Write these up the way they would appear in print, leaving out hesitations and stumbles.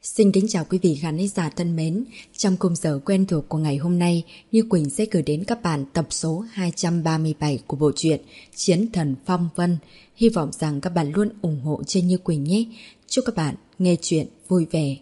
Xin kính chào quý vị khán giả thân mến. Trong khung giờ quen thuộc của ngày hôm nay, Như Quỳnh sẽ gửi đến các bạn tập số 237 của bộ truyện Chiến Thần Phong Vân. Hy vọng rằng các bạn luôn ủng hộ cho Như Quỳnh nhé. Chúc các bạn nghe chuyện vui vẻ.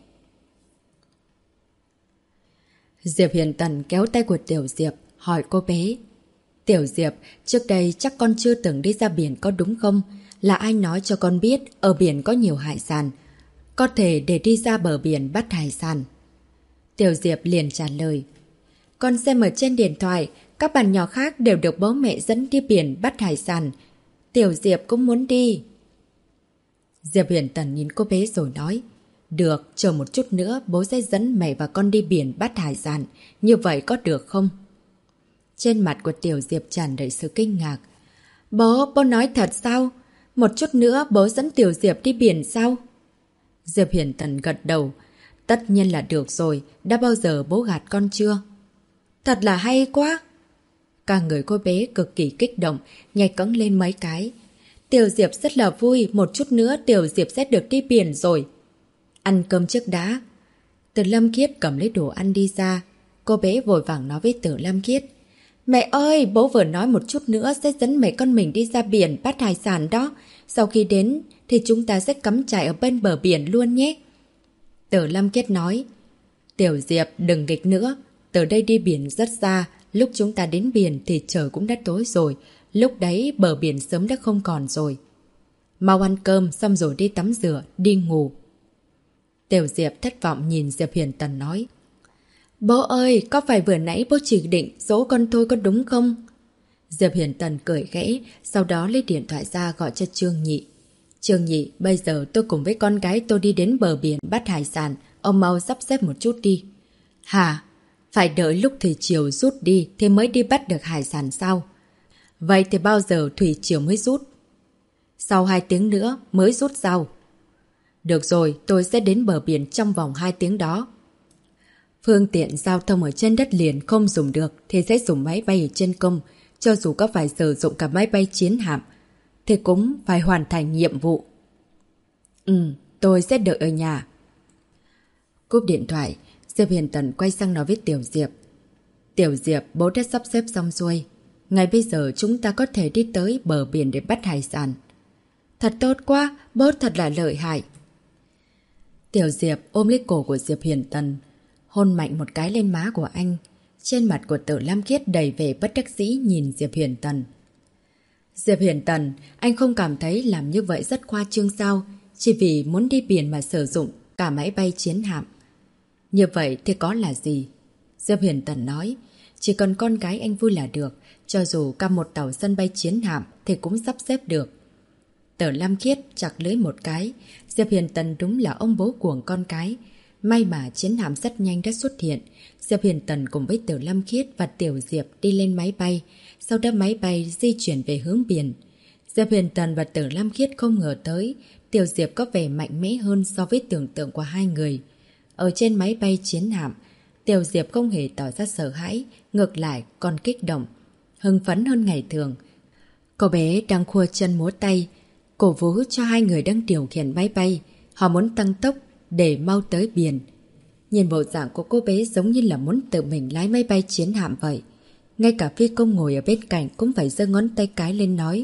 Diệp Hiền Tần kéo tay của Tiểu Diệp, hỏi cô bé. Tiểu Diệp, trước đây chắc con chưa từng đi ra biển có đúng không? Là ai nói cho con biết ở biển có nhiều hải sản? Có thể để đi ra bờ biển bắt hải sản. Tiểu Diệp liền trả lời. Con xem ở trên điện thoại, các bạn nhỏ khác đều được bố mẹ dẫn đi biển bắt hải sản. Tiểu Diệp cũng muốn đi. Diệp Hiền Tần nhìn cô bé rồi nói. Được, chờ một chút nữa bố sẽ dẫn mẹ và con đi biển bắt hải sản. Như vậy có được không? Trên mặt của Tiểu Diệp tràn đầy sự kinh ngạc. Bố nói thật sao? Một chút nữa bố dẫn Tiểu Diệp đi biển sao? Diệp Hiền Tần gật đầu. Tất nhiên là được rồi, đã bao giờ bố gạt con chưa? Thật là hay quá! Cả người cô bé cực kỳ kích động, nhảy cẫng lên mấy cái. Tiểu Diệp rất là vui, một chút nữa Tiểu Diệp sẽ được đi biển rồi. Ăn cơm trước đã. Từ Lâm Khiết cầm lấy đồ ăn đi ra. Cô bé vội vàng nói với Từ Lâm Khiết. Mẹ ơi, bố vừa nói một chút nữa sẽ dẫn mẹ con mình đi ra biển bắt hải sản đó. Sau khi đến thì chúng ta sẽ cắm trại ở bên bờ biển luôn nhé. Từ Lâm Khiết nói. Tiểu Diệp đừng nghịch nữa. Từ đây đi biển rất xa. Lúc chúng ta đến biển thì trời cũng đã tối rồi. Lúc đấy bờ biển sớm đã không còn rồi. Mau ăn cơm xong rồi đi tắm rửa, đi ngủ. Tiểu Diệp thất vọng nhìn Diệp Hiền Tần nói. Bố ơi, có phải vừa nãy bố chỉ định dỗ con thôi có đúng không? Diệp Hiền Tần cười khẽ, sau đó lấy điện thoại ra gọi cho Trương Nhị. Trương Nhị, bây giờ tôi cùng với con gái tôi đi đến bờ biển bắt hải sản, ông mau sắp xếp một chút đi. Hả? Phải đợi lúc thủy triều rút đi thì mới đi bắt được hải sản sao? Vậy thì bao giờ thủy triều mới rút? Sau 2 tiếng nữa mới rút sao? Được rồi, tôi sẽ đến bờ biển trong vòng 2 tiếng đó. Phương tiện giao thông ở trên đất liền không dùng được thì sẽ dùng máy bay ở trên không. Cho dù có phải sử dụng cả máy bay chiến hạm thì cũng phải hoàn thành nhiệm vụ. Tôi sẽ đợi ở nhà. Cúp điện thoại, Diệp Hiền Tần quay sang nói với Tiểu Diệp. Tiểu Diệp, bố đã sắp xếp xong xuôi. Ngay bây giờ chúng ta có thể đi tới bờ biển để bắt hải sản. Thật tốt quá, bố thật là lợi hại. Tiểu Diệp ôm lấy cổ của Diệp Hiền Tần, hôn mạnh một cái lên má của anh. Trên mặt của Tử Lam Khiết đầy vẻ bất đắc dĩ nhìn Diệp Hiền Tần. Diệp Hiền Tần, anh không cảm thấy làm như vậy rất khoa trương sao? Chỉ vì muốn đi biển mà sử dụng cả máy bay chiến hạm. Như vậy thì có là gì? Diệp Hiền Tần nói, chỉ cần con gái anh vui là được, cho dù cả một tàu sân bay chiến hạm thì cũng sắp xếp được. Tử Lam Khiết chặt lưỡi một cái, Diệp Hiền Tần đúng là ông bố của con cái. May mà chiến hạm rất nhanh đã xuất hiện. Diệp Hiền Tần cùng với Tử Lam Khiết và Tiểu Diệp đi lên máy bay. Sau đó máy bay di chuyển về hướng biển. Diệp Hiền Tần và Tử Lam Khiết không ngờ tới Tiểu Diệp có vẻ mạnh mẽ hơn so với tưởng tượng của hai người. Ở trên máy bay chiến hạm, Tiểu Diệp không hề tỏ ra sợ hãi, ngược lại còn kích động, hưng phấn hơn ngày thường. Cô bé đang khua chân múa tay, cổ vũ cho hai người đang điều khiển máy bay. Họ muốn tăng tốc để mau tới biển. Nhìn bộ dạng của cô bé giống như là muốn tự mình lái máy bay chiến hạm vậy. Ngay cả phi công ngồi ở bên cạnh cũng phải giơ ngón tay cái lên nói.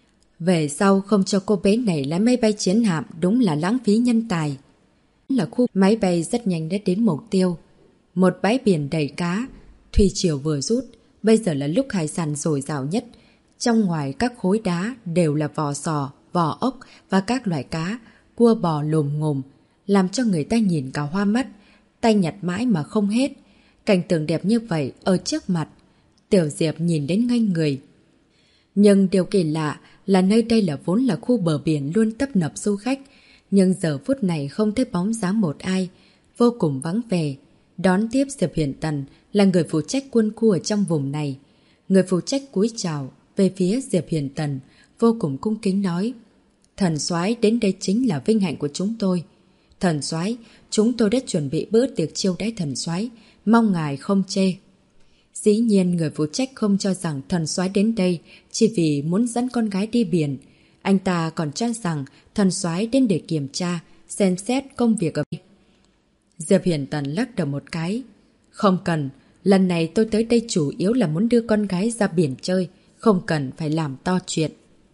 Về sau không cho cô bé này lái máy bay chiến hạm đúng là lãng phí nhân tài. Là khu máy bay rất nhanh đã đến mục tiêu. Một bãi biển đầy cá. Thủy triều vừa rút. Bây giờ là lúc hải sản dồi dào nhất. Trong ngoài các khối đá đều là vỏ sò, vỏ ốc và các loại cá, cua bò lồm ngồm, làm cho người ta nhìn cả hoa mắt, tay nhặt mãi mà không hết. Cảnh tượng đẹp như vậy ở trước mặt, Tiểu Diệp nhìn đến ngây người. Nhưng điều kỳ lạ là nơi đây là vốn là khu bờ biển luôn tấp nập du khách, nhưng giờ phút này không thấy bóng dáng một ai, vô cùng vắng vẻ. Đón tiếp Diệp Hiền Tần là người phụ trách quân khu ở trong vùng này. Người phụ trách cúi chào về phía Diệp Hiền Tần, vô cùng cung kính nói. Thần soái đến đây chính là vinh hạnh của chúng tôi. Thần soái, chúng tôi đã chuẩn bị bữa tiệc chiêu đãi thần soái, mong ngài không chê. Dĩ nhiên người phụ trách không cho rằng thần soái đến đây chỉ vì muốn dẫn con gái đi biển. Anh ta còn cho rằng thần soái đến để kiểm tra, xem xét công việc ở đây. Diệp Huyền Tần lắc đầu một cái. Không cần, lần này tôi tới đây chủ yếu là muốn đưa con gái ra biển chơi, không cần phải làm to chuyện.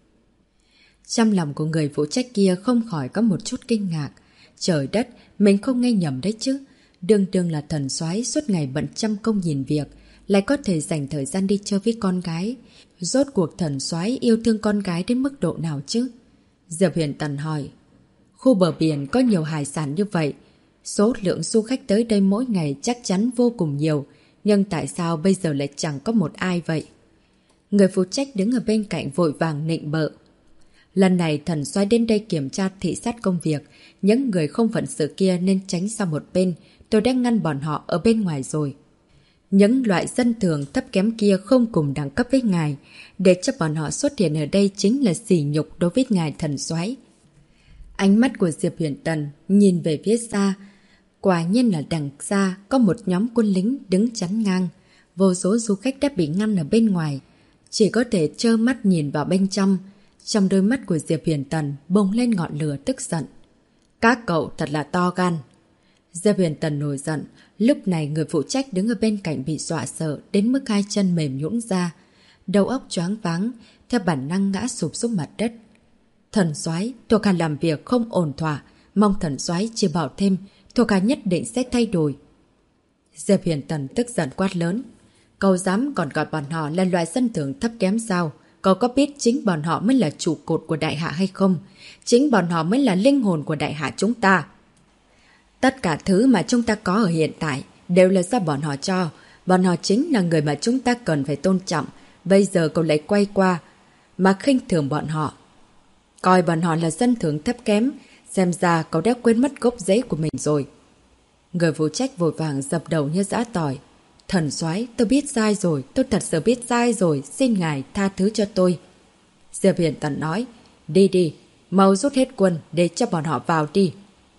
Trong lòng của người phụ trách kia không khỏi có một chút kinh ngạc. Trời đất, mình không nghe nhầm đấy chứ. Đương đương là thần soái suốt ngày bận trăm công nhìn việc, lại có thể dành thời gian đi chơi với con gái. Rốt cuộc thần soái yêu thương con gái đến mức độ nào chứ? Diệp Huyền Tần hỏi. Khu bờ biển có nhiều hải sản như vậy, số lượng du khách tới đây mỗi ngày chắc chắn vô cùng nhiều, nhưng tại sao bây giờ lại chẳng có một ai vậy? Người phụ trách đứng ở bên cạnh vội vàng nịnh bợ. Lần này thần soái đến đây kiểm tra thị sát công việc, những người không phận sự kia nên tránh sang một bên, tôi đã ngăn bọn họ ở bên ngoài rồi. Những loại dân thường thấp kém kia không cùng đẳng cấp với ngài, để cho bọn họ xuất hiện ở đây chính là sỉ nhục đối với ngài thần soái. Ánh mắt của Diệp Huyền Tần nhìn về phía xa, quả nhiên là đằng xa có một nhóm quân lính đứng chắn ngang, vô số du khách đã bị ngăn ở bên ngoài, chỉ có thể trơ mắt nhìn vào bên trong. Trong đôi mắt của Diệp Huyền Tần bùng lên ngọn lửa tức giận. Các cậu thật là to gan. Diệp Huyền Tần nổi giận, lúc này người phụ trách đứng ở bên cạnh bị dọa sợ đến mức hai chân mềm nhũn ra, đầu óc choáng váng, theo bản năng ngã sụp xuống mặt đất. Thần soái, thuộc hạ làm việc không ổn thỏa, mong thần soái chỉ bảo thêm, thuộc hạ nhất định sẽ thay đổi. Diệp Huyền Tần tức giận quát lớn. Cậu dám còn gọi bọn họ là loại dân thường thấp kém sao? Cậu có biết chính bọn họ mới là trụ cột của đại hạ hay không? Chính bọn họ mới là linh hồn của đại hạ chúng ta. Tất cả thứ mà chúng ta có ở hiện tại đều là do bọn họ cho. Bọn họ chính là người mà chúng ta cần phải tôn trọng. Bây giờ cậu lại quay qua mà khinh thường bọn họ, coi bọn họ là dân thường thấp kém. Xem ra cậu đã quên mất gốc rễ của mình rồi. Người phụ trách vội vàng dập đầu như giã tỏi. Thần soái, tôi biết sai rồi, tôi thật sự biết sai rồi, xin ngài tha thứ cho tôi. Diệp Huyền Tần nói, đi đi, mau rút hết quân để cho bọn họ vào đi.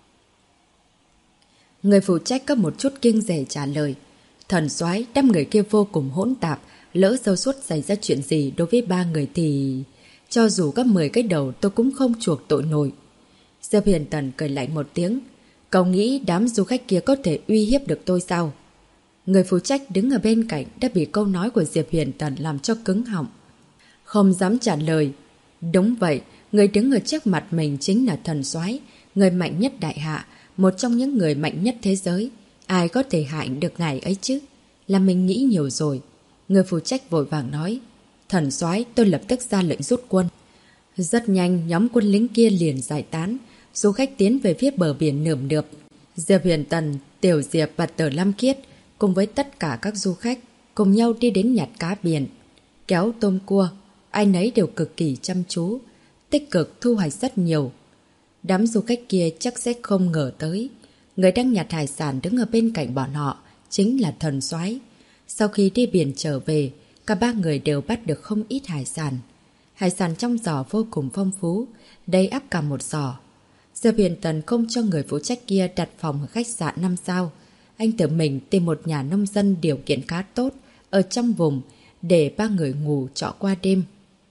Người phụ trách có một chút kiêng dè trả lời. Thần soái, đám người kia vô cùng hỗn tạp, lỡ sâu suốt xảy ra chuyện gì đối với ba người thì cho dù có 10 cái đầu tôi cũng không chuộc tội nổi. Diệp Huyền Tần cười lạnh một tiếng. Cậu nghĩ đám du khách kia có thể uy hiếp được tôi sao? Người phụ trách đứng ở bên cạnh đã bị câu nói của Diệp Huyền Tần làm cho cứng họng, không dám trả lời. Đúng vậy, người đứng ở trước mặt mình chính là thần soái, người mạnh nhất đại hạ, một trong những người mạnh nhất thế giới. Ai có thể hại được ngài ấy chứ? Là mình nghĩ nhiều rồi. Người phụ trách vội vàng nói, thần soái, tôi lập tức ra lệnh rút quân. Rất nhanh, nhóm quân lính kia liền giải tán, du khách tiến về phía bờ biển nườm nượp. Diệp Huyền Tần, Tiểu Diệp và Tờ Lam Kiết cùng với tất cả các du khách cùng nhau đi đến nhặt cá biển, kéo tôm cua. Ai nấy đều cực kỳ chăm chú, tích cực thu hoạch rất nhiều. Đám du khách kia chắc sẽ không ngờ tới, người đang nhặt hải sản đứng ở bên cạnh bọn họ chính là thần soái. Sau khi đi biển trở về, cả ba người đều bắt được không ít hải sản. Hải sản trong giỏ vô cùng phong phú, đầy ắp cả một giỏ. Diệp Huyền Tần không cho người phụ trách kia đặt phòng ở khách sạn 5 sao. Anh tự mình tìm một nhà nông dân điều kiện khá tốt ở trong vùng để ba người ngủ trọ qua đêm.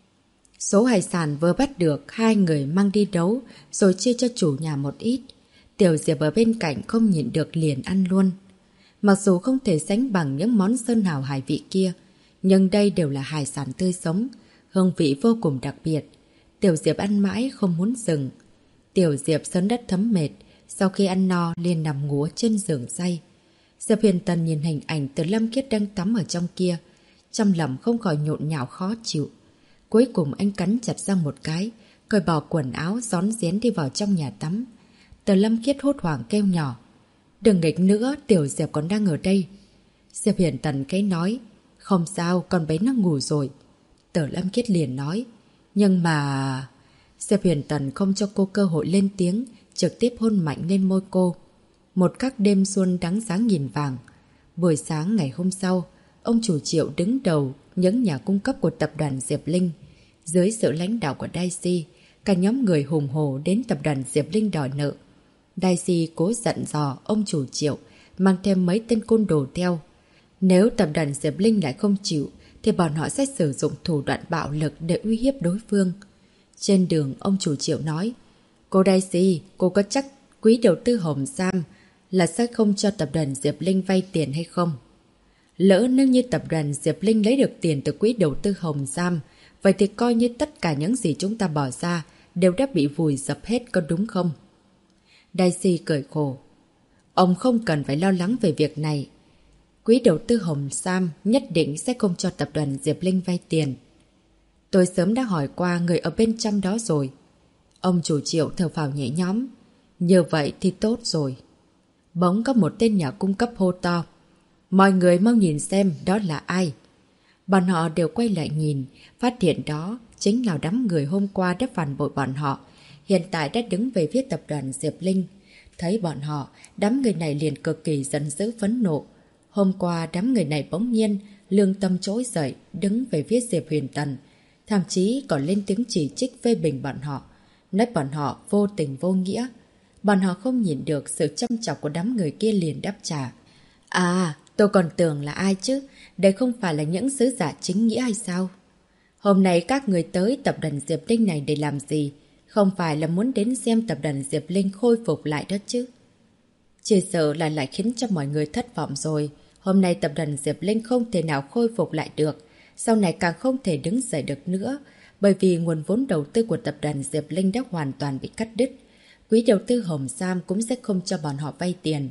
Số hải sản vừa bắt được, hai người mang đi nấu rồi chia cho chủ nhà một ít. Tiểu Diệp ở bên cạnh không nhịn được liền ăn luôn. Mặc dù không thể sánh bằng những món sơn hào hải vị kia, nhưng đây đều là hải sản tươi sống, hương vị vô cùng đặc biệt. Tiểu Diệp ăn mãi không muốn dừng. Tiểu Diệp sớm đất thấm mệt, sau khi ăn no liền nằm ngủ trên giường say. Diệp Huyền Tần nhìn hình ảnh Từ Lâm Kiết đang tắm ở trong kia, trong lòng không khỏi nhộn nhạo khó chịu. Cuối cùng anh cắn chặt răng một cái, cởi bỏ quần áo rón rén đi vào trong nhà tắm. Từ Lâm Kiết hốt hoảng kêu nhỏ, đừng nghịch nữa, Tiểu Diệp còn đang ở đây. Diệp Huyền Tần cái nói, không sao, con bé nó ngủ rồi. Từ Lâm Kiết liền nói, nhưng mà... Diệp Huyền Tần không cho cô cơ hội lên tiếng, trực tiếp hôn mạnh lên môi cô. Một các đêm xuân đắng sáng nghìn vàng. Buổi sáng ngày hôm sau, ông chủ Triệu đứng đầu những nhà cung cấp của tập đoàn Diệp Linh. Dưới sự lãnh đạo của Daisy, cả nhóm người hùng hổ đến tập đoàn Diệp Linh đòi nợ. Daisy cố dặn dò ông chủ Triệu mang thêm mấy tên côn đồ theo. Nếu tập đoàn Diệp Linh lại không chịu, thì bọn họ sẽ sử dụng thủ đoạn bạo lực để uy hiếp đối phương. Trên đường, ông chủ Triệu nói, cô Daisy, cô có chắc quý đầu tư Hồng Sam là sẽ không cho tập đoàn Diệp Linh vay tiền hay không? Lỡ nếu như tập đoàn Diệp Linh lấy được tiền từ quỹ đầu tư Hồng Giam, vậy thì coi như tất cả những gì chúng ta bỏ ra đều đã bị vùi dập hết, có đúng không? Daisy cười khổ. Ông không cần phải lo lắng về việc này. Quỹ đầu tư Hồng Giam nhất định sẽ không cho tập đoàn Diệp Linh vay tiền. Tôi sớm đã hỏi qua người ở bên trong đó rồi. Ông chủ Triệu thở phào nhẹ nhõm. Như vậy thì tốt rồi. Bỗng có một tên nhà cung cấp hô to. Mọi người mau nhìn xem đó là ai. Bọn họ đều quay lại nhìn, phát hiện đó chính là đám người hôm qua đã phản bội bọn họ, hiện tại đã đứng về phía tập đoàn Diệp Linh. Thấy bọn họ, đám người này liền cực kỳ giận dữ phẫn nộ. Hôm qua đám người này bỗng nhiên lương tâm trỗi dậy, đứng về phía Diệp Huyền Tần, thậm chí còn lên tiếng chỉ trích phê bình bọn họ, nói bọn họ vô tình vô nghĩa. Bọn họ không nhìn được sự châm chọc của đám người kia liền đáp trả. À, tôi còn tưởng là ai chứ, đây không phải là những sứ giả chính nghĩa hay sao? Hôm nay các người tới tập đoàn Diệp Linh này để làm gì? Không phải là muốn đến xem tập đoàn Diệp Linh khôi phục lại đó chứ? Chỉ sợ là lại khiến cho mọi người thất vọng rồi. Hôm nay tập đoàn Diệp Linh không thể nào khôi phục lại được. Sau này càng không thể đứng dậy được nữa. Bởi vì nguồn vốn đầu tư của tập đoàn Diệp Linh đã hoàn toàn bị cắt đứt. Quỹ đầu tư Hồng Sam cũng sẽ không cho bọn họ vay tiền.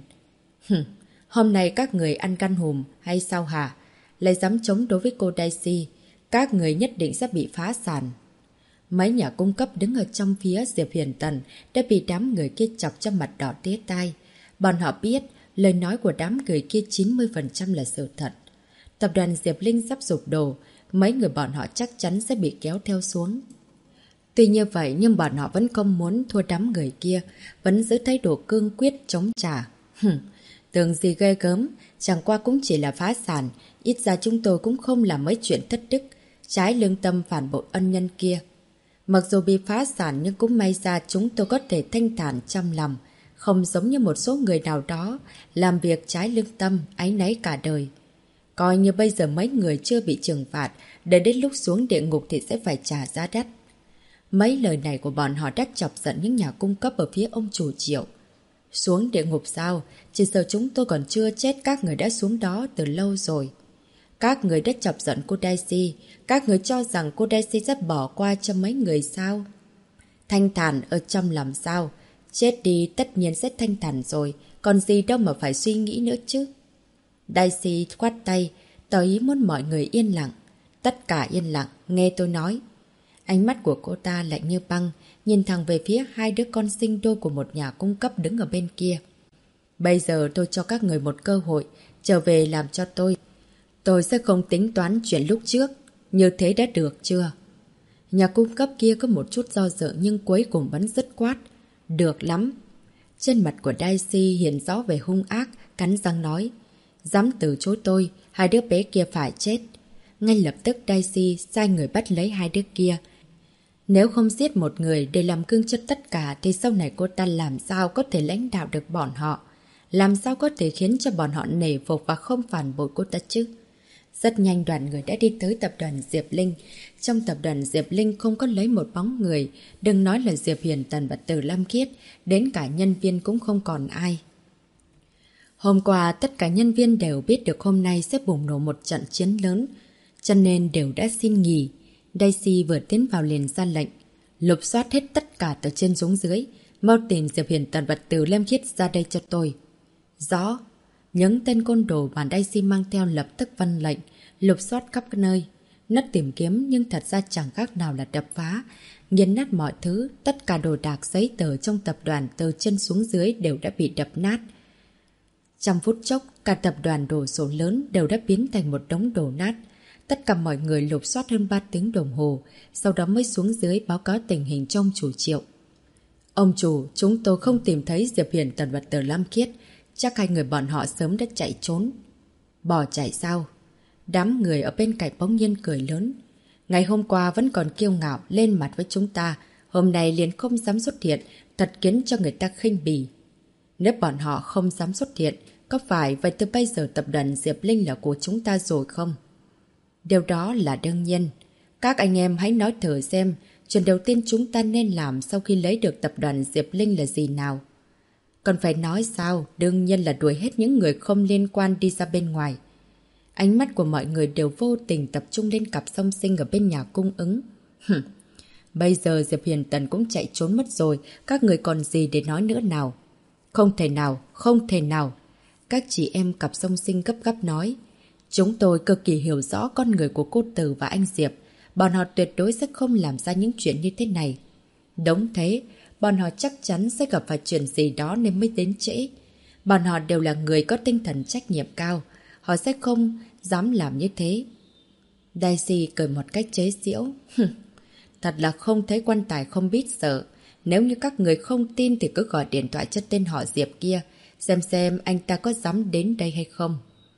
Hôm nay các người ăn gan hùm hay sao hả? Lại dám chống đối với cô Daisy. Các người nhất định sẽ bị phá sản. Mấy nhà cung cấp đứng ở trong phía Diệp Huyền Tần đã bị đám người kia chọc cho mặt đỏ tía tai. Bọn họ biết lời nói của đám người kia 90% là sự thật. Tập đoàn Diệp Linh sắp sụp đổ, mấy người bọn họ chắc chắn sẽ bị kéo theo xuống. Tuy như vậy nhưng bọn họ vẫn không muốn thua đám người kia, vẫn giữ thái độ cương quyết chống trả. Tưởng gì ghê gớm, chẳng qua cũng chỉ là phá sản, ít ra chúng tôi cũng không làm mấy chuyện thất đức, trái lương tâm phản bội ân nhân kia. Mặc dù bị phá sản nhưng cũng may ra chúng tôi có thể thanh thản trong lòng, không giống như một số người nào đó làm việc trái lương tâm, áy náy cả đời. Coi như bây giờ mấy người chưa bị trừng phạt, để đến lúc xuống địa ngục thì sẽ phải trả giá đắt. Mấy lời này của bọn họ đã chọc giận những nhà cung cấp ở phía ông chủ Triệu. Xuống địa ngục sao? Chỉ sợ chúng tôi còn chưa chết, các người đã xuống đó từ lâu rồi. Các người đã chọc giận cô Daisy. Các người cho rằng cô Daisy sẽ bỏ qua cho mấy người sao? Thanh thản ở trong lòng sao? Chết đi tất nhiên sẽ thanh thản rồi. Còn gì đâu mà phải suy nghĩ nữa chứ? Daisy khoát tay, tỏ ý muốn mọi người yên lặng. Tất cả yên lặng, nghe tôi nói. Ánh mắt của cô ta lạnh như băng, nhìn thẳng về phía hai đứa con sinh đôi của một nhà cung cấp đứng ở bên kia. Bây giờ tôi cho các người một cơ hội, trở về làm cho tôi. Tôi sẽ không tính toán chuyện lúc trước. Như thế đã được chưa? Nhà cung cấp kia có một chút do dự nhưng cuối cùng vẫn dứt khoát. Được lắm. Trên mặt của Daisy hiện rõ về hung ác, cắn răng nói. Dám từ chối tôi, hai đứa bé kia phải chết. Ngay lập tức Daisy sai người bắt lấy hai đứa kia. Nếu không giết một người để làm gương cho tất cả thì sau này cô ta làm sao có thể lãnh đạo được bọn họ? Làm sao có thể khiến cho bọn họ nể phục và không phản bội cô ta chứ? Rất nhanh đoàn người đã đi tới tập đoàn Diệp Linh. Trong tập đoàn Diệp Linh không có lấy một bóng người, đừng nói là Diệp Hiền Tần và Từ Lam Khiết, đến cả nhân viên cũng không còn ai. Hôm qua tất cả nhân viên đều biết được hôm nay sẽ bùng nổ một trận chiến lớn, cho nên đều đã xin nghỉ. Daisy vừa tiến vào liền ra lệnh, lục soát hết tất cả từ trên xuống dưới, mau tìm Diệp Hiền Tần và Từ Lam Khiết ra đây cho tôi. Rõ. Những tên côn đồ mà Daisy mang theo lập tức vân lệnh, lục soát khắp nơi. Nất tìm kiếm nhưng thật ra chẳng khác nào là đập phá. Nghiền nát mọi thứ, tất cả đồ đạc giấy tờ trong tập đoàn từ trên xuống dưới đều đã bị đập nát. Trong phút chốc, cả tập đoàn đồ sổ lớn đều đã biến thành một đống đổ nát. Tất cả mọi người lục soát hơn 3 tiếng đồng hồ, sau đó mới xuống dưới báo cáo tình hình trong chủ Triệu. Ông chủ, chúng tôi không tìm thấy Diệp Hiền Tần và Từ Lam Khiết. Chắc hai người bọn họ sớm đã chạy trốn. Bỏ chạy sao? Đám người ở bên cạnh bỗng nhiên cười lớn. Ngày hôm qua vẫn còn kiêu ngạo lên mặt với chúng ta, hôm nay liền không dám xuất hiện, thật khiến cho người ta khinh bỉ. Nếu bọn họ không dám xuất hiện, có phải vậy từ bây giờ tập đoàn Diệp Linh là của chúng ta rồi không? Điều đó là đương nhiên. Các anh em hãy nói thử xem, chuyện đầu tiên chúng ta nên làm sau khi lấy được tập đoàn Diệp Linh là gì nào? Còn phải nói sao, đương nhiên là đuổi hết những người không liên quan đi ra bên ngoài. Ánh mắt của mọi người đều vô tình tập trung lên cặp song sinh ở bên nhà cung ứng. Bây giờ Diệp Huyền Tần cũng chạy trốn mất rồi, các người còn gì để nói nữa nào? Không thể nào, không thể nào. Các chị em cặp song sinh gấp gáp nói. Chúng tôi cực kỳ hiểu rõ con người của cô Từ và anh Diệp. Bọn họ tuyệt đối sẽ không làm ra những chuyện như thế này. Đúng thế, bọn họ chắc chắn sẽ gặp phải chuyện gì đó nên mới đến trễ. Bọn họ đều là người có tinh thần trách nhiệm cao. Họ sẽ không dám làm như thế. Daisy cười một cách chế giễu. Thật là không thấy quan tài không biết sợ. Nếu như các người không tin thì cứ gọi điện thoại cho tên họ Diệp kia, xem anh ta có dám đến đây hay không.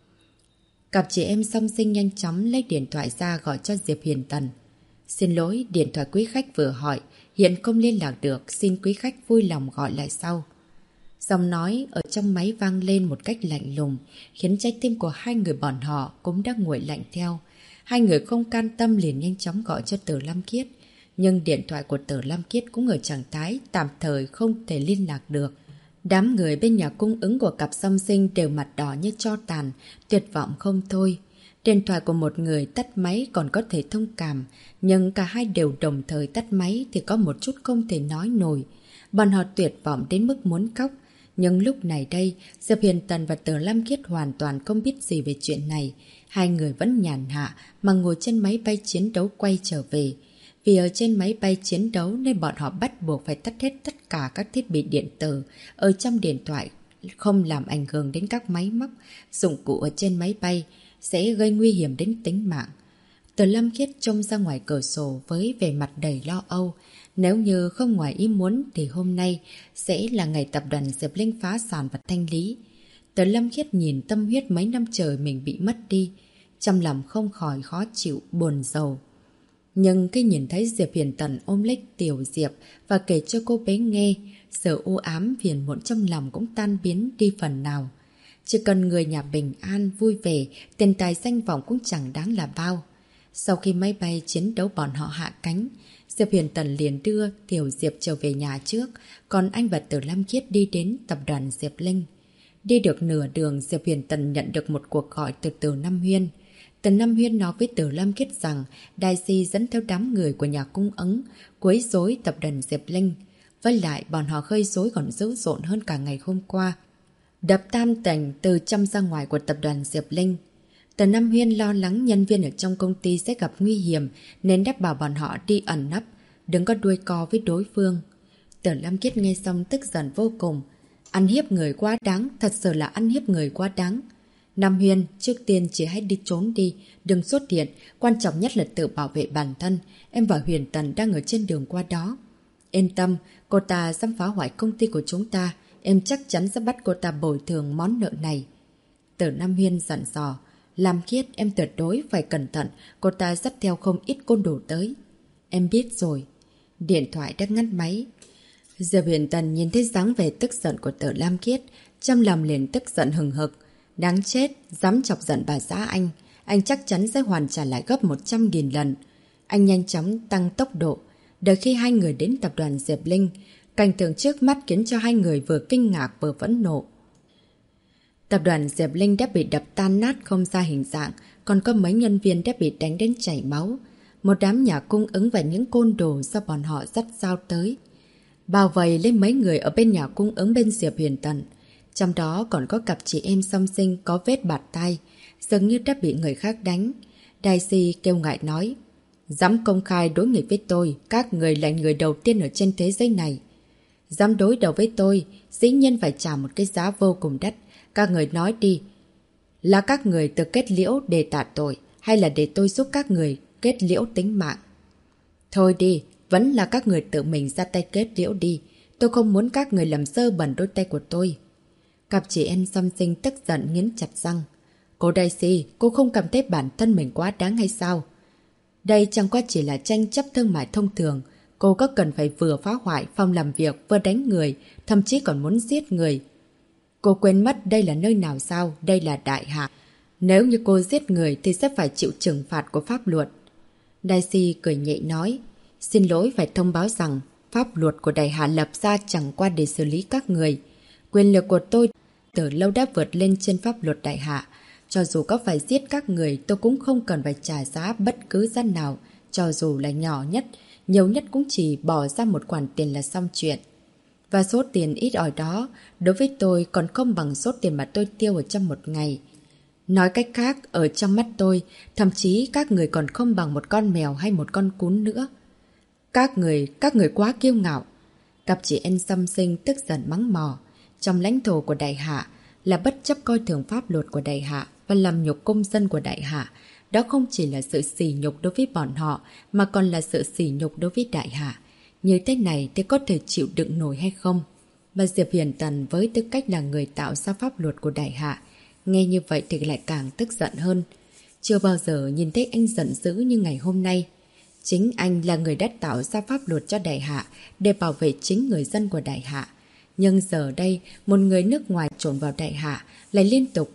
Cặp chị em song sinh nhanh chóng lấy điện thoại ra gọi cho Diệp Huyền Tần. Xin lỗi, điện thoại quý khách vừa hỏi, hiện không liên lạc được, xin quý khách vui lòng gọi lại sau. Giọng nói ở trong máy vang lên một cách lạnh lùng, khiến trái tim của hai người bọn họ cũng đã nguội lạnh theo. Hai người không can tâm liền nhanh chóng gọi cho Từ Lam Kiết. Nhưng điện thoại của Từ Lam Kiết cũng ở trạng thái tạm thời không thể liên lạc được. Đám người bên nhà cung ứng của cặp song sinh đều mặt đỏ như tro tàn, tuyệt vọng không thôi. Điện thoại của một người tắt máy còn có thể thông cảm, nhưng cả hai đều đồng thời tắt máy thì có một chút không thể nói nổi. Bọn họ tuyệt vọng đến mức muốn khóc. Nhưng lúc này đây, Diệp Huyền Tần và Từ Lam Kiết hoàn toàn không biết gì về chuyện này. Hai người vẫn nhàn hạ mà ngồi trên máy bay chiến đấu quay trở về. Vì ở trên máy bay chiến đấu nên bọn họ bắt buộc phải tắt hết tất cả các thiết bị điện tử ở trong điện thoại, không làm ảnh hưởng đến các máy móc, dụng cụ ở trên máy bay, sẽ gây nguy hiểm đến tính mạng. Từ Lam Kiết trông ra ngoài cửa sổ với vẻ mặt đầy lo âu. Nếu như không ngoài ý muốn thì hôm nay sẽ là ngày tập đoàn Diệp Linh phá sản và thanh lý. Từ Lam Kiết nhìn tâm huyết mấy năm trời mình bị mất đi, trong lòng không khỏi khó chịu, buồn rầu. Nhưng khi nhìn thấy Diệp Huyền Tần ôm lấy Tiểu Diệp và kể cho cô bé nghe, sự u ám phiền muộn trong lòng cũng tan biến đi phần nào. Chỉ cần người nhà bình an, vui vẻ, tiền tài danh vọng cũng chẳng đáng là bao. Sau khi máy bay chiến đấu bọn họ hạ cánh, Diệp Huyền Tần liền đưa Tiểu Diệp trở về nhà trước, còn anh và Từ Lam Kiết đi đến tập đoàn Diệp Linh. Đi được nửa đường, Diệp Huyền Tần nhận được một cuộc gọi từ Từ Nam Huyên. Từ Nam Huyên nói với Từ Lam Kiết rằng Daisy dẫn theo đám người của nhà cung ứng quấy rối tập đoàn Diệp Linh. Với lại bọn họ gây rối còn dữ dội hơn cả ngày hôm qua, đập tan tành từ trong ra ngoài của tập đoàn Diệp Linh. Từ Nam Huyên lo lắng nhân viên ở trong công ty sẽ gặp nguy hiểm nên đáp bảo bọn họ đi ẩn nấp, đừng có đuôi co với đối phương. Từ Lam Kiết nghe xong tức giận vô cùng. Ăn hiếp người quá đáng, thật sự là ăn hiếp người quá đáng. Nam Huyên, trước tiên chỉ hãy đi trốn đi, đừng xuất hiện, quan trọng nhất là tự bảo vệ bản thân. Em và Huyền Tần đang ở trên đường qua đó. Yên tâm, cô ta dám phá hoại công ty của chúng ta, em chắc chắn sẽ bắt cô ta bồi thường món nợ này. Từ Nam Huyên dặn dò, Lam Kiết em tuyệt đối phải cẩn thận, cô ta dắt theo không ít côn đồ tới. Em biết rồi. Điện thoại đã ngắt máy. Diệp Huyền Tần nhìn thấy dáng vẻ tức giận của Từ Lam Kiết, trong lòng liền tức giận hừng hực. Đáng chết, dám chọc giận bà xã anh chắc chắn sẽ hoàn trả lại gấp 100.000 lần. Anh nhanh chóng tăng tốc độ. Đợi khi hai người đến tập đoàn Diệp Linh, cảnh tượng trước mắt khiến cho hai người vừa kinh ngạc vừa phẫn nộ. Tập đoàn Diệp Linh đã bị đập tan nát không ra hình dạng, còn có mấy nhân viên đã bị đánh đến chảy máu. Một đám nhà cung ứng và những côn đồ do bọn họ dắt dao tới, bao vây lên mấy người ở bên nhà cung ứng bên Diệp Huyền Tần. Trong đó còn có cặp chị em song sinh có vết bạt tay, dường như đã bị người khác đánh. Daisy kêu ngại nói, dám công khai đối nghịch với tôi, các người là người đầu tiên ở trên thế giới này. Dám đối đầu với tôi, dĩ nhiên phải trả một cái giá vô cùng đắt. Các người nói đi, là các người tự kết liễu để tạ tội, hay là để tôi giúp các người kết liễu tính mạng? Thôi đi, vẫn là các người tự mình ra tay kết liễu đi. Tôi không muốn các người làm dơ bẩn đôi tay của tôi. Cặp chị em song sinh tức giận nghiến chặt răng. Cô Daisy, cô không cảm thấy bản thân mình quá đáng hay sao? Đây chẳng qua chỉ là tranh chấp thương mại thông thường. Cô có cần phải vừa phá hoại phòng làm việc, vừa đánh người, thậm chí còn muốn giết người. Cô quên mất đây là nơi nào sao? Đây là đại hạ. Nếu như cô giết người thì sẽ phải chịu trừng phạt của pháp luật. Daisy cười nhẹ nói, xin lỗi phải thông báo rằng pháp luật của đại hạ lập ra chẳng qua để xử lý các người. Quyền lực của tôi từ lâu đã vượt lên trên pháp luật đại hạ. Cho dù có phải giết các người, tôi cũng không cần phải trả giá bất cứ giá nào. Cho dù là nhỏ nhất, nhiều nhất cũng chỉ bỏ ra một khoản tiền là xong chuyện. Và số tiền ít ỏi đó, đối với tôi còn không bằng số tiền mà tôi tiêu ở trong một ngày. Nói cách khác, ở trong mắt tôi, thậm chí các người còn không bằng một con mèo hay một con cún nữa. Các người quá kiêu ngạo. Cặp chị em xăm xinh tức giận mắng mỏ. Trong lãnh thổ của đại hạ là bất chấp coi thường pháp luật của đại hạ và làm nhục công dân của đại hạ. Đó không chỉ là sự sỉ nhục đối với bọn họ mà còn là sự sỉ nhục đối với đại hạ. Như thế này thì có thể chịu đựng nổi hay không? Và Diệp Hiền Tần với tư cách là người tạo ra pháp luật của đại hạ, nghe như vậy thì lại càng tức giận hơn. Chưa bao giờ nhìn thấy anh giận dữ như ngày hôm nay. Chính anh là người đã tạo ra pháp luật cho đại hạ để bảo vệ chính người dân của đại hạ. Nhưng giờ đây, một người nước ngoài trốn vào đại hạ lại liên tục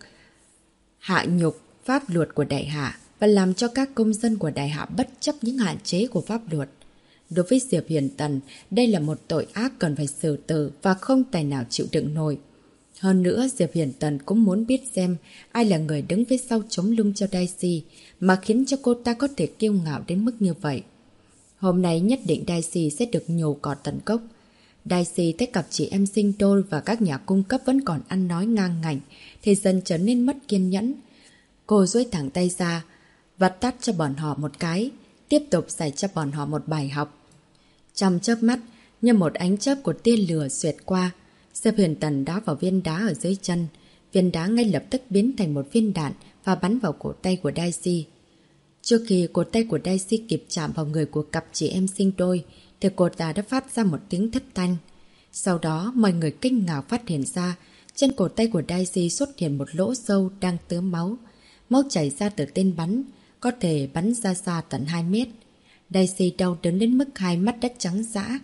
hạ nhục pháp luật của đại hạ và làm cho các công dân của đại hạ bất chấp những hạn chế của pháp luật. Đối với Diệp Hiền Tần, đây là một tội ác cần phải xử tử và không tài nào chịu đựng nổi. Hơn nữa, Diệp Hiền Tần cũng muốn biết xem ai là người đứng phía sau chống lưng cho Daisy mà khiến cho cô ta có thể kiêu ngạo đến mức như vậy. Hôm nay nhất định Daisy sẽ được nhổ cọt tận gốc. Daisy thấy cặp chị em sinh đôi và các nhà cung cấp vẫn còn ăn nói ngang ngạnh thì dần trở nên mất kiên nhẫn. Cô duỗi thẳng tay ra, vặt tát cho bọn họ một cái, tiếp tục dạy cho bọn họ một bài học. Trong chớp mắt, như một ánh chớp của tia lửa xuyệt qua, Diệp Hiền Tần đá vào viên đá ở dưới chân. Viên đá ngay lập tức biến thành một viên đạn và bắn vào cổ tay của Daisy. Trước khi cổ tay của Daisy kịp chạm vào người của cặp chị em sinh đôi, thì cô ta đã phát ra một tiếng thất thanh. Sau đó, mọi người kinh ngạc phát hiện ra, trên cổ tay của Daisy xuất hiện một lỗ sâu đang tứa máu. Máu chảy ra từ tên bắn, có thể bắn ra xa tận 2 mét. Daisy đau đớn đến mức hai mắt đã trắng dã.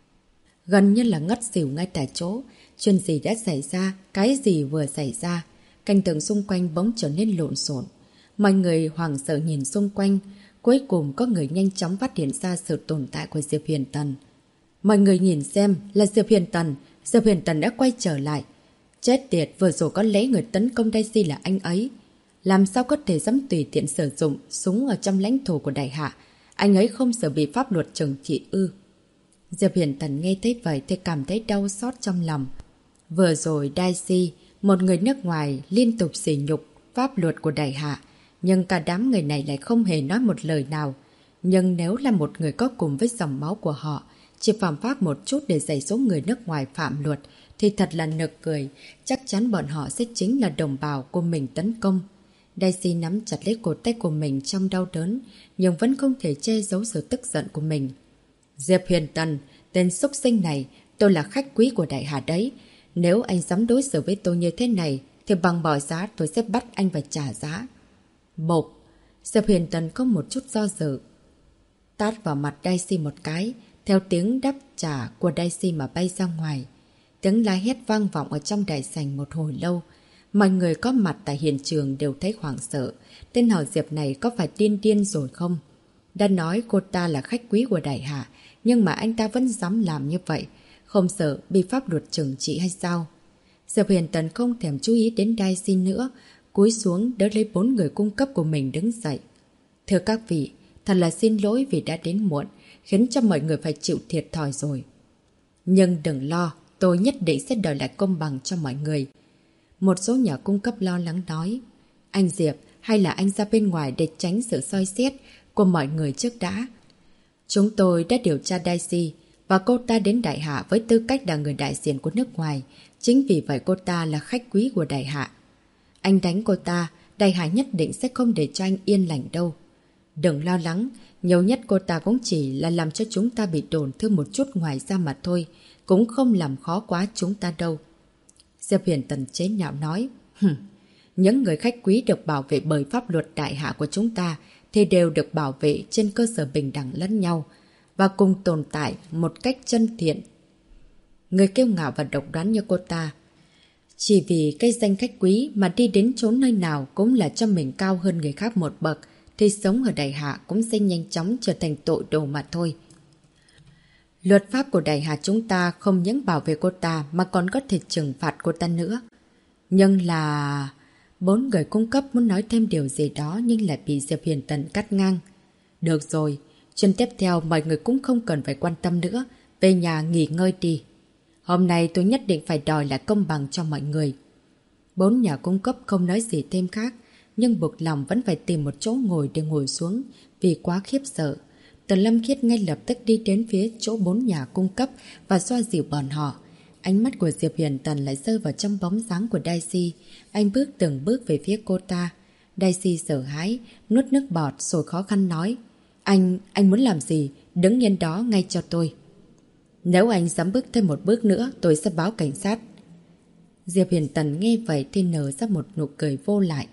Gần như là ngất xỉu ngay tại chỗ. Chuyện gì đã xảy ra, cái gì vừa xảy ra. Cảnh tượng xung quanh bỗng trở nên lộn xộn. Mọi người hoảng sợ nhìn xung quanh. Cuối cùng có người nhanh chóng phát hiện ra sự tồn tại của Diệp Hiền Tần. Mọi người nhìn xem là Diệp Hiền Tần. Diệp Hiền Tần đã quay trở lại. Chết tiệt, vừa rồi có lẽ người tấn công Daisy là anh ấy. Làm sao có thể dám tùy tiện sử dụng súng ở trong lãnh thổ của đại hạ? Anh ấy không sợ bị pháp luật trừng trị ư? Diệp Hiền Tần nghe thấy vậy thì cảm thấy đau xót trong lòng. Vừa rồi Daisy, một người nước ngoài, liên tục sỉ nhục pháp luật của đại hạ. Nhưng cả đám người này lại không hề nói một lời nào. Nhưng nếu là một người có cùng với dòng máu của họ, chỉ phạm pháp một chút để dạy số người nước ngoài phạm luật, thì thật là nực cười. Chắc chắn bọn họ sẽ chính là đồng bào của mình tấn công. Daisy nắm chặt lấy cổ tay của mình trong đau đớn, nhưng vẫn không thể che giấu sự tức giận của mình. Diệp Hiền Tần, tên xúc sinh này, tôi là khách quý của đại hạ đấy. Nếu anh dám đối xử với tôi như thế này, thì bằng mọi giá tôi sẽ bắt anh phải trả giá. Bộp! Diệp Hiền Tần không một chút do dự. Tát vào mặt Daisy một cái, theo tiếng đáp trả của Daisy mà bay ra ngoài. Tiếng la hét vang vọng ở trong đại sảnh một hồi lâu. Mọi người có mặt tại hiện trường đều thấy hoảng sợ. Tên họ Diệp này có phải điên rồi không? Đã nói cô ta là khách quý của đại hạ, nhưng mà anh ta vẫn dám làm như vậy. Không sợ bị pháp luật trừng trị hay sao? Diệp Hiền Tần không thèm chú ý đến Daisy nữa, cúi xuống đỡ lấy 4 người cung cấp của mình đứng dậy. Thưa các vị, thật là xin lỗi vì đã đến muộn, khiến cho mọi người phải chịu thiệt thòi rồi. Nhưng đừng lo, tôi nhất định sẽ đòi lại công bằng cho mọi người. Một số nhà cung cấp lo lắng nói. Anh Diệp, hay là anh ra bên ngoài để tránh sự soi xét của mọi người trước đã. Chúng tôi đã điều tra Daisy và cô ta đến đại hạ với tư cách là người đại diện của nước ngoài. Chính vì vậy cô ta là khách quý của đại hạ. Anh đánh cô ta, đại hạ nhất định sẽ không để cho anh yên lành đâu. Đừng lo lắng, nhiều nhất cô ta cũng chỉ là làm cho chúng ta bị tổn thương một chút ngoài ra mà thôi, cũng không làm khó quá chúng ta đâu. Diệp Hiền Tần chế nhạo nói, những người khách quý được bảo vệ bởi pháp luật đại hạ của chúng ta thì đều được bảo vệ trên cơ sở bình đẳng lẫn nhau và cùng tồn tại một cách chân thiện. Người kiêu ngạo và độc đoán như cô ta, chỉ vì cái danh khách quý mà đi đến chốn nơi nào cũng là cho mình cao hơn người khác một bậc, thì sống ở đại hạ cũng sẽ nhanh chóng trở thành tội đồ mà thôi. Luật pháp của Đại Hà chúng ta không những bảo vệ cô ta mà còn có thể trừng phạt cô ta nữa. Nhưng là... Bốn người cung cấp muốn nói thêm điều gì đó nhưng lại bị Diệp Huyền Tần cắt ngang. Được rồi, chuyện tiếp theo mọi người cũng không cần phải quan tâm nữa. Về nhà nghỉ ngơi đi. Hôm nay tôi nhất định phải đòi lại công bằng cho mọi người. Bốn nhà cung cấp không nói gì thêm khác, nhưng buộc lòng vẫn phải tìm một chỗ ngồi để ngồi xuống vì quá khiếp sợ. Tần Lâm Khiết ngay lập tức đi đến phía chỗ bốn nhà cung cấp và xoa dịu bọn họ. Ánh mắt của Diệp Huyền Tần lại rơi vào trong bóng dáng của Daisy. Anh bước từng bước về phía cô ta. Daisy sợ hãi, nuốt nước bọt rồi khó khăn nói. Anh muốn làm gì? Đứng yên đó ngay cho tôi. Nếu anh dám bước thêm một bước nữa, tôi sẽ báo cảnh sát. Diệp Huyền Tần nghe vậy thì nở ra một nụ cười vô lại.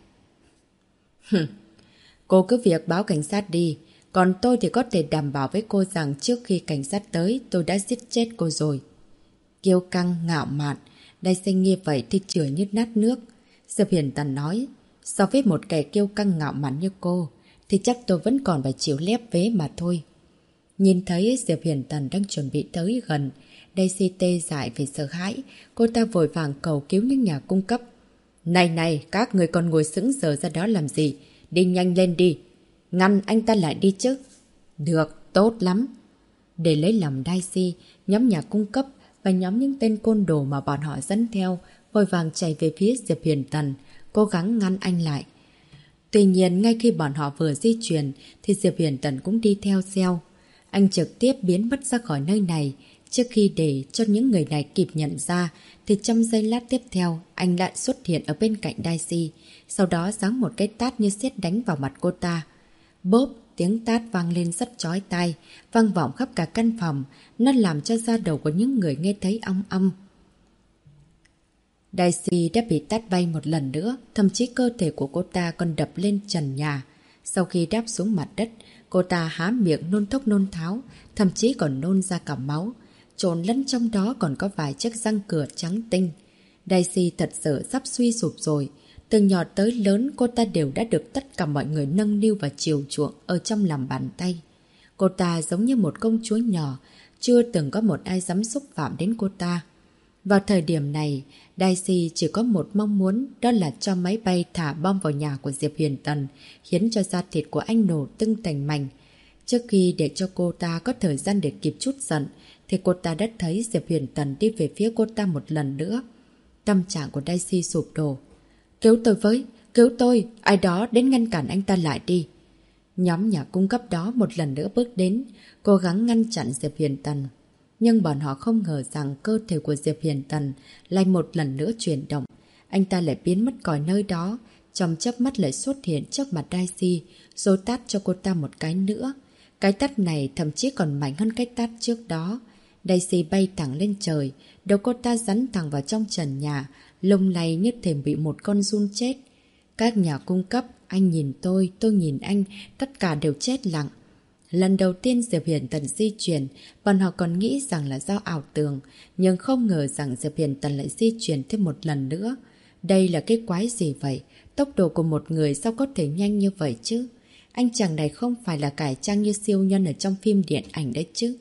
Cô cứ việc báo cảnh sát đi. Còn tôi thì có thể đảm bảo với cô rằng trước khi cảnh sát tới tôi đã giết chết cô rồi. Kiêu căng, ngạo mạn. Daisy nghe vậy thì chửi như nát nước. Diệp Huyền Tần nói, so với một kẻ kiêu căng ngạo mạn như cô thì chắc tôi vẫn còn phải chịu lép vế mà thôi. Nhìn thấy Diệp Huyền Tần đang chuẩn bị tới gần, Daisy tê dại vì sợ hãi. Cô ta vội vàng cầu cứu những nhà cung cấp. Này, các người còn ngồi sững sờ ra đó làm gì? Đi nhanh lên đi. Ngăn anh ta lại đi chứ. Được, tốt lắm. Để lấy lòng Daisy, nhóm nhà cung cấp và nhóm những tên côn đồ mà bọn họ dẫn theo vội vàng chạy về phía Diệp Huyền Tần, cố gắng ngăn anh lại. Tuy nhiên, ngay khi bọn họ vừa di chuyển thì Diệp Huyền Tần cũng đi theo theo. Anh trực tiếp biến mất ra khỏi nơi này. Trước khi để cho những người này kịp nhận ra thì trong giây lát tiếp theo anh lại xuất hiện ở bên cạnh Daisy. Sau đó giáng một cái tát như sét đánh vào mặt cô ta. Bốp, tiếng tát vang lên rất chói tai, vang vọng khắp cả căn phòng. Nó làm cho da đầu của những người nghe thấy ong ong. Daisy đã bị tát bay một lần nữa, thậm chí cơ thể của cô ta còn đập lên trần nhà. Sau khi đáp xuống mặt đất, cô ta há miệng nôn thốc nôn tháo, thậm chí còn nôn ra cả máu. Trộn lẫn trong đó còn có vài chiếc răng cửa trắng tinh. Daisy thật sự sắp suy sụp rồi. Từ nhỏ tới lớn cô ta đều đã được tất cả mọi người nâng niu và chiều chuộng ở trong lòng bàn tay. Cô ta giống như một công chúa nhỏ, chưa từng có một ai dám xúc phạm đến cô ta. Vào thời điểm này, Daisy chỉ có một mong muốn, đó là cho máy bay thả bom vào nhà của Diệp Huyền Tần, khiến cho da thịt của anh nổ tưng thành mảnh. Trước khi để cho cô ta có thời gian để kịp chút giận, thì cô ta đã thấy Diệp Huyền Tần đi về phía cô ta một lần nữa. Tâm trạng của Daisy sụp đổ. Cứu tôi với, cứu tôi, ai đó đến ngăn cản anh ta lại đi. Nhóm nhà cung cấp đó một lần nữa bước đến, cố gắng ngăn chặn Diệp Huyền Tần. Nhưng bọn họ không ngờ rằng cơ thể của Diệp Huyền Tần lại một lần nữa chuyển động. Anh ta lại biến mất khỏi nơi đó, trong chớp mắt lại xuất hiện trước mặt Daisy, rồi tát cho cô ta một cái nữa. Cái tát này thậm chí còn mạnh hơn cái tát trước đó. Daisy bay thẳng lên trời, đầu cô ta rắn thẳng vào trong trần nhà, lung lay như thể bị một con giun chết. Các nhà cung cấp, anh nhìn tôi nhìn anh, tất cả đều chết lặng. Lần đầu tiên Diệp Huyền Tần di chuyển, bọn họ còn nghĩ rằng là do ảo tưởng, nhưng không ngờ rằng Diệp Huyền Tần lại di chuyển thêm một lần nữa. Đây là cái quái gì vậy? Tốc độ của một người sao có thể nhanh như vậy chứ? Anh chàng này không phải là cải trang như siêu nhân ở trong phim điện ảnh đấy chứ?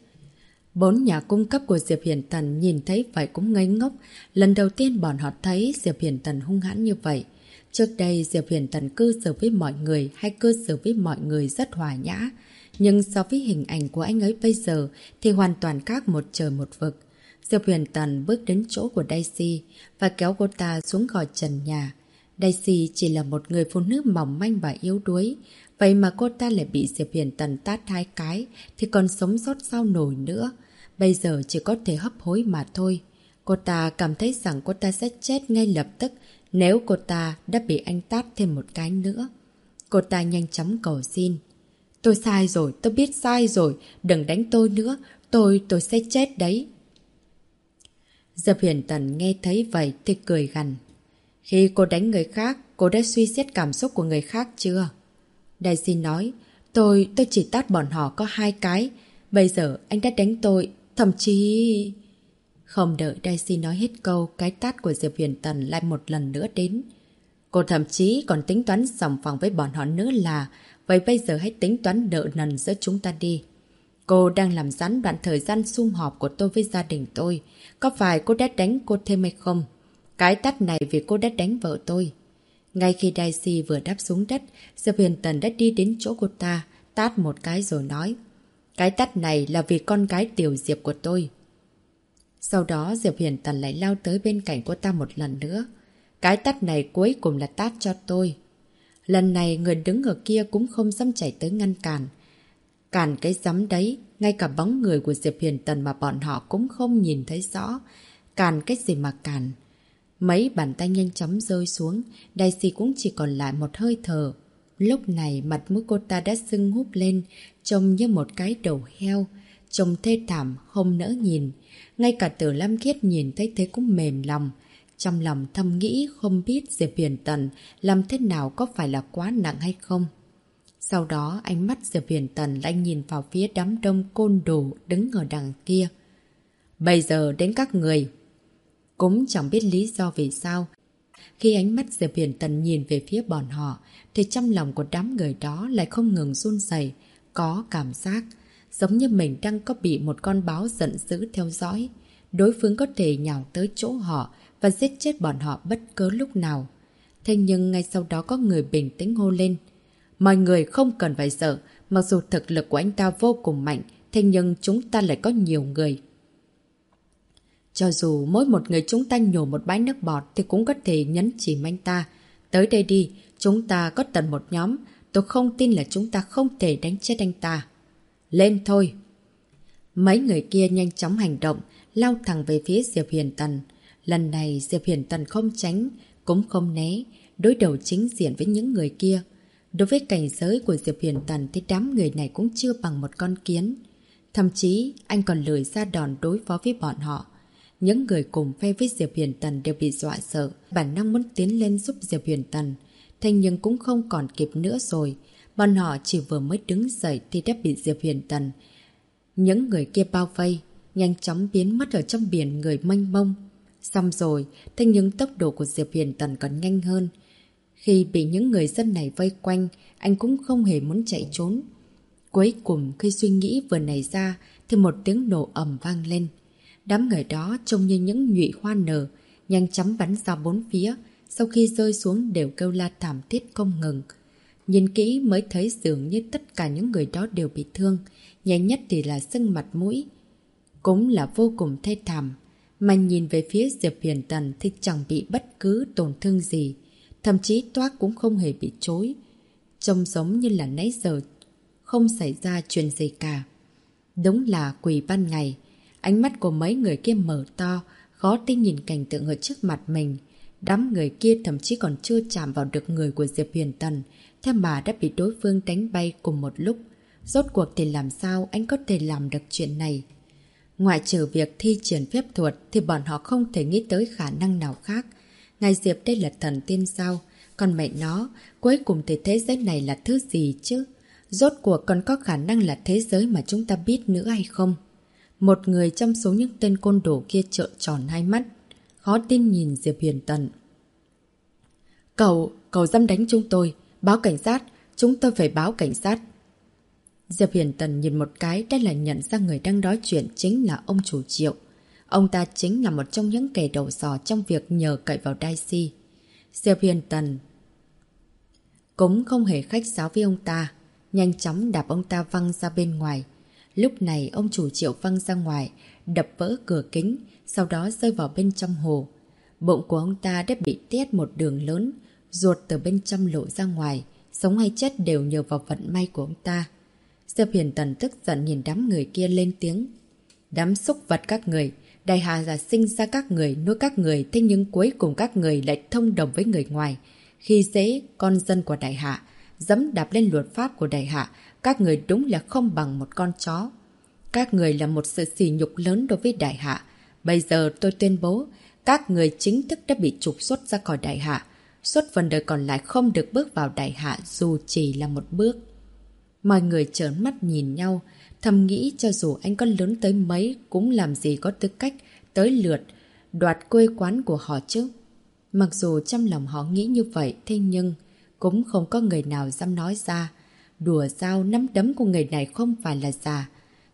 Bốn nhà cung cấp của Diệp Huyền Tần nhìn thấy vậy cũng ngây ngốc. Lần đầu tiên bọn họ thấy Diệp Huyền Tần hung hãn như vậy. Trước đây Diệp Huyền Tần cư xử với mọi người hay cư xử với mọi người rất hòa nhã. Nhưng so với hình ảnh của anh ấy bây giờ thì hoàn toàn khác một trời một vực. Diệp Huyền Tần bước đến chỗ của Daisy và kéo cô ta xuống khỏi trần nhà. Daisy chỉ là một người phụ nữ mỏng manh và yếu đuối. Vậy mà cô ta lại bị Diệp Huyền Tần tát 2 cái thì còn sống sót sao nổi nữa. Bây giờ chỉ có thể hấp hối mà thôi. Cô ta cảm thấy rằng cô ta sẽ chết ngay lập tức nếu cô ta đã bị anh tát thêm một cái nữa. Cô ta nhanh chóng cầu xin. Tôi sai rồi, tôi biết sai rồi, đừng đánh tôi nữa, tôi sẽ chết đấy. Diệp Huyền Tần nghe thấy vậy thì cười gằn. Khi cô đánh người khác, cô đã suy xét cảm xúc của người khác chưa? Daisy nói, tôi chỉ tát bọn họ có 2 cái, bây giờ anh đã đánh tôi, thậm chí... Không đợi Daisy nói hết câu, cái tát của Diệp Huyền Tần lại một lần nữa đến. Cô thậm chí còn tính toán sòng phẳng với bọn họ nữa là, vậy bây giờ hãy tính toán nợ nần giữa chúng ta đi. Cô đang làm gián đoạn thời gian sum họp của tôi với gia đình tôi. Có phải cô đã đánh cô thêm hay không? Cái tát này vì cô đã đánh vợ tôi. Ngay khi Daisy vừa đáp xuống đất, Diệp Huyền Tần đã đi đến chỗ cô ta, tát một cái rồi nói. Cái tát này là vì con gái Tiểu Diệp của tôi. Sau đó Diệp Huyền Tần lại lao tới bên cạnh cô ta một lần nữa. Cái tát này cuối cùng là tát cho tôi. Lần này người đứng ở kia cũng không dám chạy tới ngăn cản. Cản cái giấm đấy, ngay cả bóng người của Diệp Huyền Tần mà bọn họ cũng không nhìn thấy rõ. Cản cái gì mà cản. Mấy bàn tay nhanh chóng rơi xuống, Daisy cũng chỉ còn lại một hơi thở. Lúc này mặt mũi cô ta đã sưng húp lên, trông như một cái đầu heo. Trông thê thảm, không nỡ nhìn. Ngay cả Tử Lam Khiết nhìn thấy thế cũng mềm lòng. Trong lòng thầm nghĩ không biết Diệp Huyền Tần làm thế nào, có phải là quá nặng hay không. Sau đó ánh mắt Diệp Huyền Tần lại nhìn vào phía đám đông côn đồ đứng ở đằng kia. Bây giờ đến các người. Cũng chẳng biết lý do vì sao. Khi ánh mắt Diệp Huyền Tần nhìn về phía bọn họ, thì trong lòng của đám người đó lại không ngừng run rẩy, có cảm giác giống như mình đang có bị một con báo giận dữ theo dõi. Đối phương có thể nhào tới chỗ họ và giết chết bọn họ bất cứ lúc nào. Thế nhưng ngay sau đó có người bình tĩnh hô lên. Mọi người không cần phải sợ, mặc dù thực lực của anh ta vô cùng mạnh, thế nhưng chúng ta lại có nhiều người. Cho dù mỗi một người chúng ta nhổ một bãi nước bọt thì cũng có thể nhấn chìm anh ta. Tới đây đi, chúng ta có tận một nhóm, tôi không tin là chúng ta không thể đánh chết anh ta. Lên thôi! Mấy người kia nhanh chóng hành động, lao thẳng về phía Diệp Huyền Tần. Lần này Diệp Huyền Tần không tránh, cũng không né, đối đầu chính diện với những người kia. Đối với cảnh giới của Diệp Huyền Tần thì đám người này cũng chưa bằng một con kiến. Thậm chí anh còn lười ra đòn đối phó với bọn họ. Những người cùng phe với Diệp Huyền Tần đều bị dọa sợ, bản năng muốn tiến lên giúp Diệp Huyền Tần. Thế nhưng cũng không còn kịp nữa rồi. Bọn họ chỉ vừa mới đứng dậy thì đã bị Diệp Huyền Tần. Những người kia bao vây, nhanh chóng biến mất ở trong biển người mênh mông. Xong rồi, thế nhưng tốc độ của Diệp Huyền Tần còn nhanh hơn. Khi bị những người dân này vây quanh, anh cũng không hề muốn chạy trốn. Cuối cùng khi suy nghĩ vừa nảy ra thì một tiếng nổ ầm vang lên. Đám người đó trông như những nhụy hoa nở, nhanh chóng bắn ra bốn phía, sau khi rơi xuống đều kêu la thảm thiết không ngừng. Nhìn kỹ mới thấy dường như tất cả những người đó đều bị thương, nhẹ nhất thì là sưng mặt mũi. Cũng là vô cùng thê thảm, mà nhìn về phía Diệp Huyền Tần thì chẳng bị bất cứ tổn thương gì, thậm chí toác cũng không hề bị chối. Trông giống như là nãy giờ không xảy ra chuyện gì cả. Đúng là quỷ ban ngày. Ánh mắt của mấy người kia mở to, khó tin nhìn cảnh tượng ở trước mặt mình. Đám người kia thậm chí còn chưa chạm vào được người của Diệp Huyền Tần, thế mà đã bị đối phương đánh bay cùng một lúc. Rốt cuộc thì làm sao anh có thể làm được chuyện này? Ngoại trừ việc thi triển phép thuật thì bọn họ không thể nghĩ tới khả năng nào khác. Ngài Diệp đây là thần tiên sao? Còn mẹ nó, cuối cùng thì thế giới này là thứ gì chứ? Rốt cuộc còn có khả năng là thế giới mà chúng ta biết nữa hay không? Một người trong số những tên côn đồ kia trợn tròn hai mắt, khó tin nhìn Diệp Huyền Tần. Cậu dám đánh chúng tôi, báo cảnh sát, chúng tôi phải báo cảnh sát. Diệp Huyền Tần nhìn một cái đã là nhận ra người đang nói chuyện chính là ông chủ Triệu. Ông ta chính là một trong những kẻ đầu sò trong việc nhờ cậy vào Daisy. Diệp Huyền Tần cũng không hề khách sáo với ông ta, nhanh chóng đạp ông ta văng ra bên ngoài. Lúc này ông chủ Triệu văng ra ngoài, đập vỡ cửa kính, sau đó rơi vào bên trong hồ. Bụng của ông ta đã bị tét một đường lớn, ruột từ bên trong lộ ra ngoài, sống hay chết đều nhờ vào vận may của ông ta. Diệp Huyền Tần tức giận nhìn đám người kia lên tiếng. Đám xúc vật các người, Đại Hạ là sinh ra các người, nuôi các người, thế nhưng cuối cùng các người lại thông đồng với người ngoài. Khi dễ con dân của Đại Hạ, dẫm đạp lên luật pháp của Đại Hạ, các người đúng là không bằng một con chó. Các người là một sự sỉ nhục lớn đối với Đại Hạ. Bây giờ tôi tuyên bố, các người chính thức đã bị trục xuất ra khỏi Đại Hạ. Suốt phần đời còn lại không được bước vào Đại Hạ dù chỉ là một bước. Mọi người trợn mắt nhìn nhau, thầm nghĩ cho dù anh có lớn tới mấy cũng làm gì có tư cách tới lượt đoạt quê quán của họ chứ. Mặc dù trong lòng họ nghĩ như vậy, thế nhưng cũng không có người nào dám nói ra. Đùa sao nắm đấm của người này không phải là giả.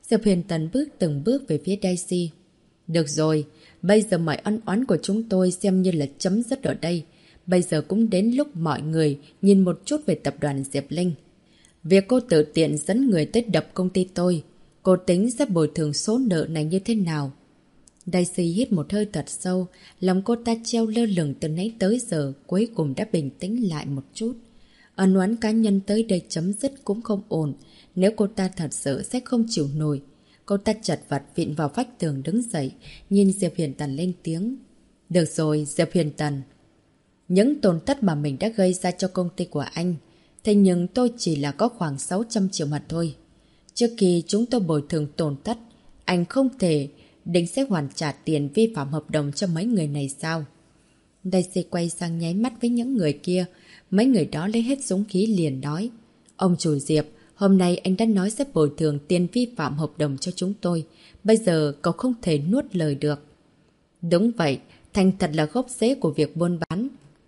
Diệp Huyền Tần bước từng bước về phía Daisy. Được rồi, bây giờ mọi ân oán của chúng tôi xem như là chấm dứt ở đây. Bây giờ cũng đến lúc mọi người nhìn một chút về tập đoàn Diệp Linh. Việc cô tự tiện dẫn người tới đập công ty tôi, cô tính sẽ bồi thường số nợ này như thế nào? Daisy hít một hơi thật sâu, lòng cô ta treo lơ lửng từ nãy tới giờ, cuối cùng đã bình tĩnh lại một chút. Ân oán cá nhân tới đây chấm dứt cũng không ổn, nếu cô ta thật sự sẽ không chịu nổi. Cô ta chật vật vịn vào vách tường đứng dậy, nhìn Diệp Huyền Tần lên tiếng. Được rồi, Diệp Huyền Tần. Những tổn thất mà mình đã gây ra cho công ty của anh, thế nhưng tôi chỉ là có khoảng 600 triệu mà thôi. Trước khi chúng tôi bồi thường tổn thất, anh không thể định sẽ hoàn trả tiền vi phạm hợp đồng cho mấy người này sao? Daisy quay sang nháy mắt với những người kia. Mấy người đó lấy hết dũng khí liền nói. Ông chủ Diệp, hôm nay anh đã nói sẽ bồi thường tiền vi phạm hợp đồng cho chúng tôi. Bây giờ cậu không thể nuốt lời được. Đúng vậy, thành thật là gốc rễ của việc buôn bán.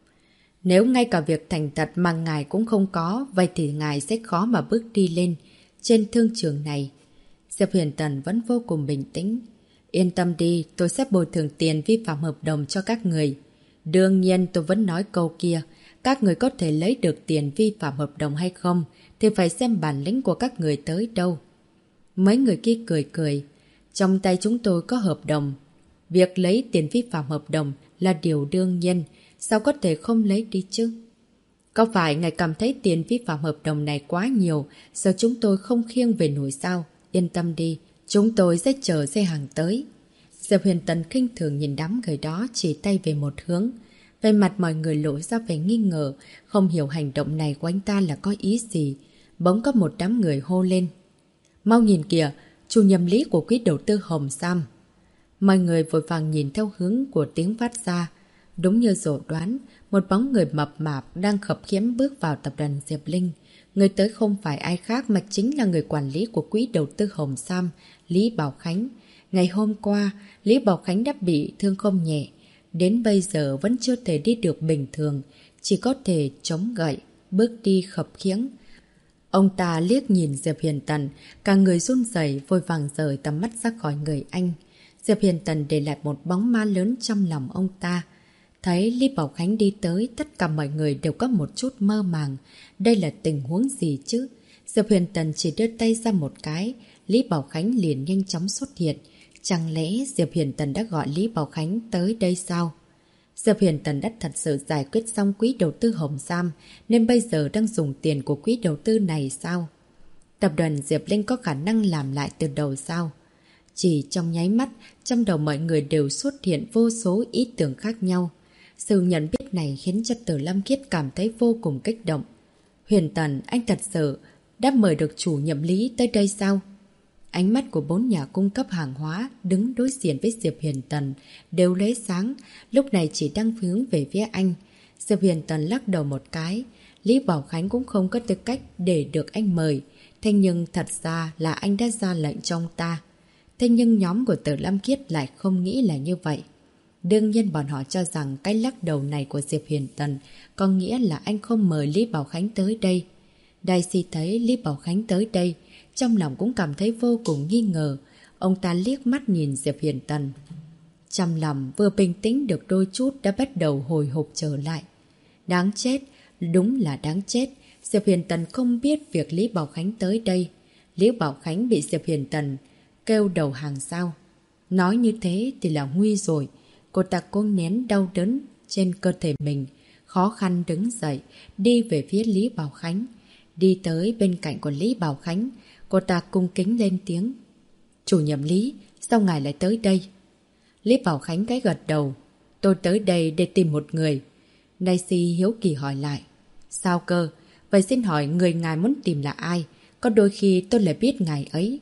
Nếu ngay cả việc thành thật mà ngài cũng không có, vậy thì ngài sẽ khó mà bước đi lên trên thương trường này. Diệp Huyền Tần vẫn vô cùng bình tĩnh. Yên tâm đi, tôi sẽ bồi thường tiền vi phạm hợp đồng cho các người. Đương nhiên tôi vẫn nói câu kia, các người có thể lấy được tiền vi phạm hợp đồng hay không thì phải xem bản lĩnh của các người tới đâu. Mấy người kia cười cười. Trong tay chúng tôi có hợp đồng. Việc lấy tiền vi phạm hợp đồng là điều đương nhiên, sao có thể không lấy đi chứ? Có phải ngài cảm thấy tiền vi phạm hợp đồng này quá nhiều, giờ chúng tôi không khiêng về nổi sao? Yên tâm đi, chúng tôi sẽ chờ xe hàng tới. Diệp Huyền Tần khinh thường nhìn đám người đó chỉ tay về một hướng. Về mặt mọi người lộ ra vẻ nghi ngờ, không hiểu hành động này của anh ta là có ý gì. Bỗng có một đám người hô lên. Mau nhìn kìa, chủ nhiệm lý của quỹ đầu tư Hồng Sam. Mọi người vội vàng nhìn theo hướng của tiếng phát ra. Đúng như dự đoán, một bóng người mập mạp đang khập khiễng bước vào tập đoàn Diệp Linh. Người tới không phải ai khác mà chính là người quản lý của quỹ đầu tư Hồng Sam, Lý Bảo Khánh. Ngày hôm qua, Lý Bảo Khánh đã bị thương không nhẹ. Đến bây giờ vẫn chưa thể đi được bình thường, chỉ có thể chống gậy, bước đi khập khiễng. Ông ta liếc nhìn Diệp Huyền Tần, cả người run rẩy vội vàng rời tầm mắt ra khỏi người anh. Diệp Huyền Tần để lại một bóng ma lớn trong lòng ông ta. Thấy Lý Bảo Khánh đi tới, tất cả mọi người đều có một chút mơ màng. Đây là tình huống gì chứ? Diệp Huyền Tần chỉ đưa tay ra một cái, Lý Bảo Khánh liền nhanh chóng xuất hiện. Chẳng lẽ Diệp Huyền Tần đã gọi Lý Bảo Khánh tới đây sao? Diệp Huyền Tần đã thật sự giải quyết xong quỹ đầu tư Hồng Sam, nên bây giờ đang dùng tiền của quỹ đầu tư này sao? Tập đoàn Diệp Linh có khả năng làm lại từ đầu sao? Chỉ trong nháy mắt, trong đầu mọi người đều xuất hiện vô số ý tưởng khác nhau. Sự nhận biết này khiến cho Từ Lâm Khiết cảm thấy vô cùng kích động. Huyền Tần, anh thật sự đã mời được chủ nhiệm lý tới đây sao? Ánh mắt của 4 nhà cung cấp hàng hóa đứng đối diện với Diệp Huyền Tần đều lóe sáng, lúc này chỉ đang hướng về phía anh. Diệp Huyền Tần lắc đầu một cái. Lý Bảo Khánh cũng không có tư cách để được anh mời. Thế nhưng thật ra là anh đã ra lệnh cho ông ta. Thế nhưng nhóm của Từ Lâm Khiết lại không nghĩ là như vậy. Đương nhiên bọn họ cho rằng cái lắc đầu này của Diệp Huyền Tần có nghĩa là anh không mời Lý Bảo Khánh tới đây. Daisy thấy Lý Bảo Khánh tới đây, trong lòng cũng cảm thấy vô cùng nghi ngờ. Ông ta liếc mắt nhìn Diệp Huyền Tần. Trong lòng vừa bình tĩnh được đôi chút đã bắt đầu hồi hộp trở lại. Đáng chết, đúng là đáng chết. Diệp Huyền Tần không biết việc Lý Bảo Khánh tới đây. Lý Bảo Khánh bị Diệp Huyền Tần kêu đầu hàng sao? Nói như thế thì là nguy rồi. Cô ta cố nén đau đớn trên cơ thể mình, khó khăn đứng dậy, đi về phía Lý Bảo Khánh. Đi tới bên cạnh của Lý Bảo Khánh, cô ta cung kính lên tiếng. Chủ nhiệm Lý, sao ngài lại tới đây? Lý Bảo Khánh cái gật đầu. Tôi tới đây để tìm một người. Daisy hiếu kỳ hỏi lại. Sao cơ? Vậy xin hỏi người ngài muốn tìm là ai? Có đôi khi tôi lại biết ngài ấy.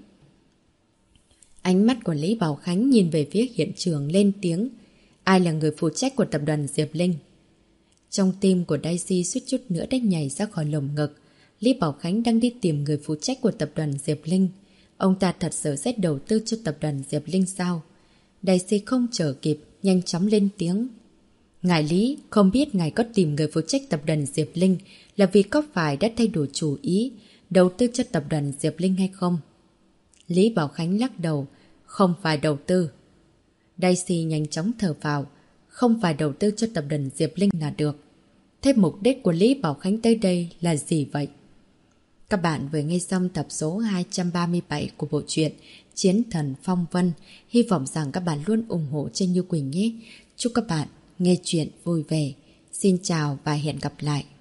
Ánh mắt của Lý Bảo Khánh nhìn về phía hiện trường lên tiếng. Ai là người phụ trách của tập đoàn Diệp Linh? Trong tim của Daisy suýt chút nữa đã nhảy ra khỏi lồng ngực. Lý Bảo Khánh đang đi tìm người phụ trách của tập đoàn Diệp Linh. Ông ta thật sự sẽ đầu tư cho tập đoàn Diệp Linh sao? Daisy không chờ kịp, nhanh chóng lên tiếng. Ngài Lý, không biết ngài có tìm người phụ trách tập đoàn Diệp Linh là vì có phải đã thay đổi chủ ý đầu tư cho tập đoàn Diệp Linh hay không? Lý Bảo Khánh lắc đầu. Không phải đầu tư. Daisy nhanh chóng thở vào. Không phải đầu tư cho tập đoàn Diệp Linh là được. Thế mục đích của Lý Bảo Khánh tới đây là gì vậy? Các bạn vừa nghe xong tập số 237 của bộ truyện Chiến Thần Phong Vân. Hy vọng rằng các bạn luôn ủng hộ cho Như Quỳnh nhé. Chúc các bạn nghe chuyện vui vẻ. Xin chào và hẹn gặp lại.